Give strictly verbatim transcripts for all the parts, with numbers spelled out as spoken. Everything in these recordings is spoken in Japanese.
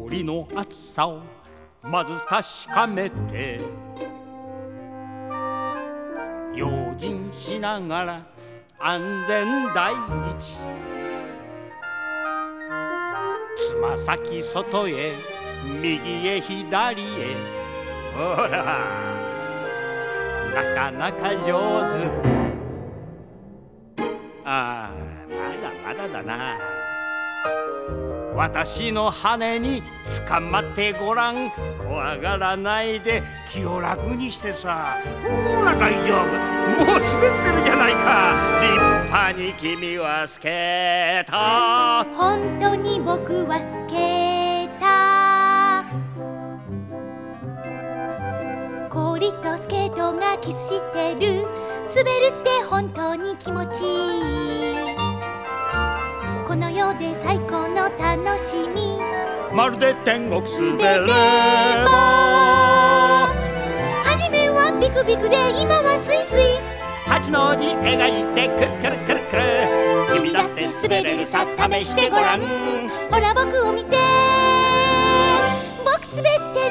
りの厚さをまず確かめて、用心しながら安全第一、つま先外へ右へ左へ、ほらなかなか上手。ああ、まだまだだな。私の羽に捕まってごらん。怖がらないで気を楽にしてさ。ほら大丈夫、もう滑ってるじゃないか。立派に君はスケーター。 本当に僕はスケーター。氷とスケートがキスしてる。滑るって本当に気持ちいい。この世で最高の楽しみ。 まるで天国滑れば。 初めはビクビクで今はスイスイ。 八の字描いてくるくるくるくる。君だって滑れるさ、試してごらん。 ほら僕を見て、僕滑ってる。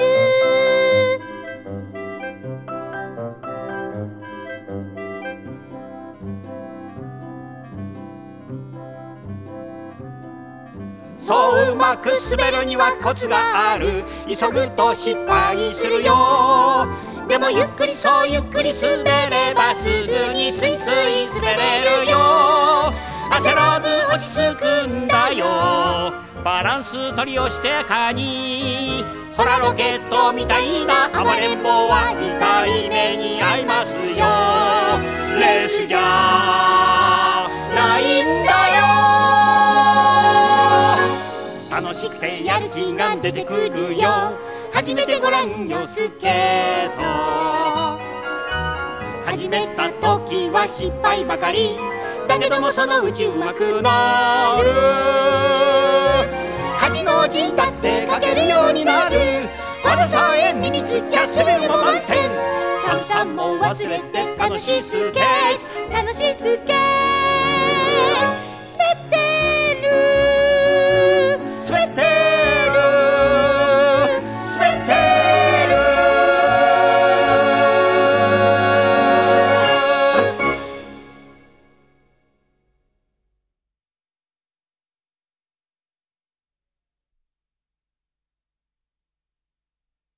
そううまく滑るにはコツがある。急ぐと失敗するよ。 でもゆっくりそうゆっくり滑ればすぐにスイスイ滑れるよ。 焦らず落ち着くんだよ。バランス取りをしてやかに。ほらロケットみたいな暴れん坊は痛い目に遭いますよ。レースじゃないんだよ。楽しくてやる気が出てくるよ。始めてごらんよスケート。始めた時は失敗ばかりだけども、そのうちうまくなる。八の字だって書けるようになる。技さえ身につきゃ滑るも満点。寒さも忘れて楽しいスケート。 楽しいスケート。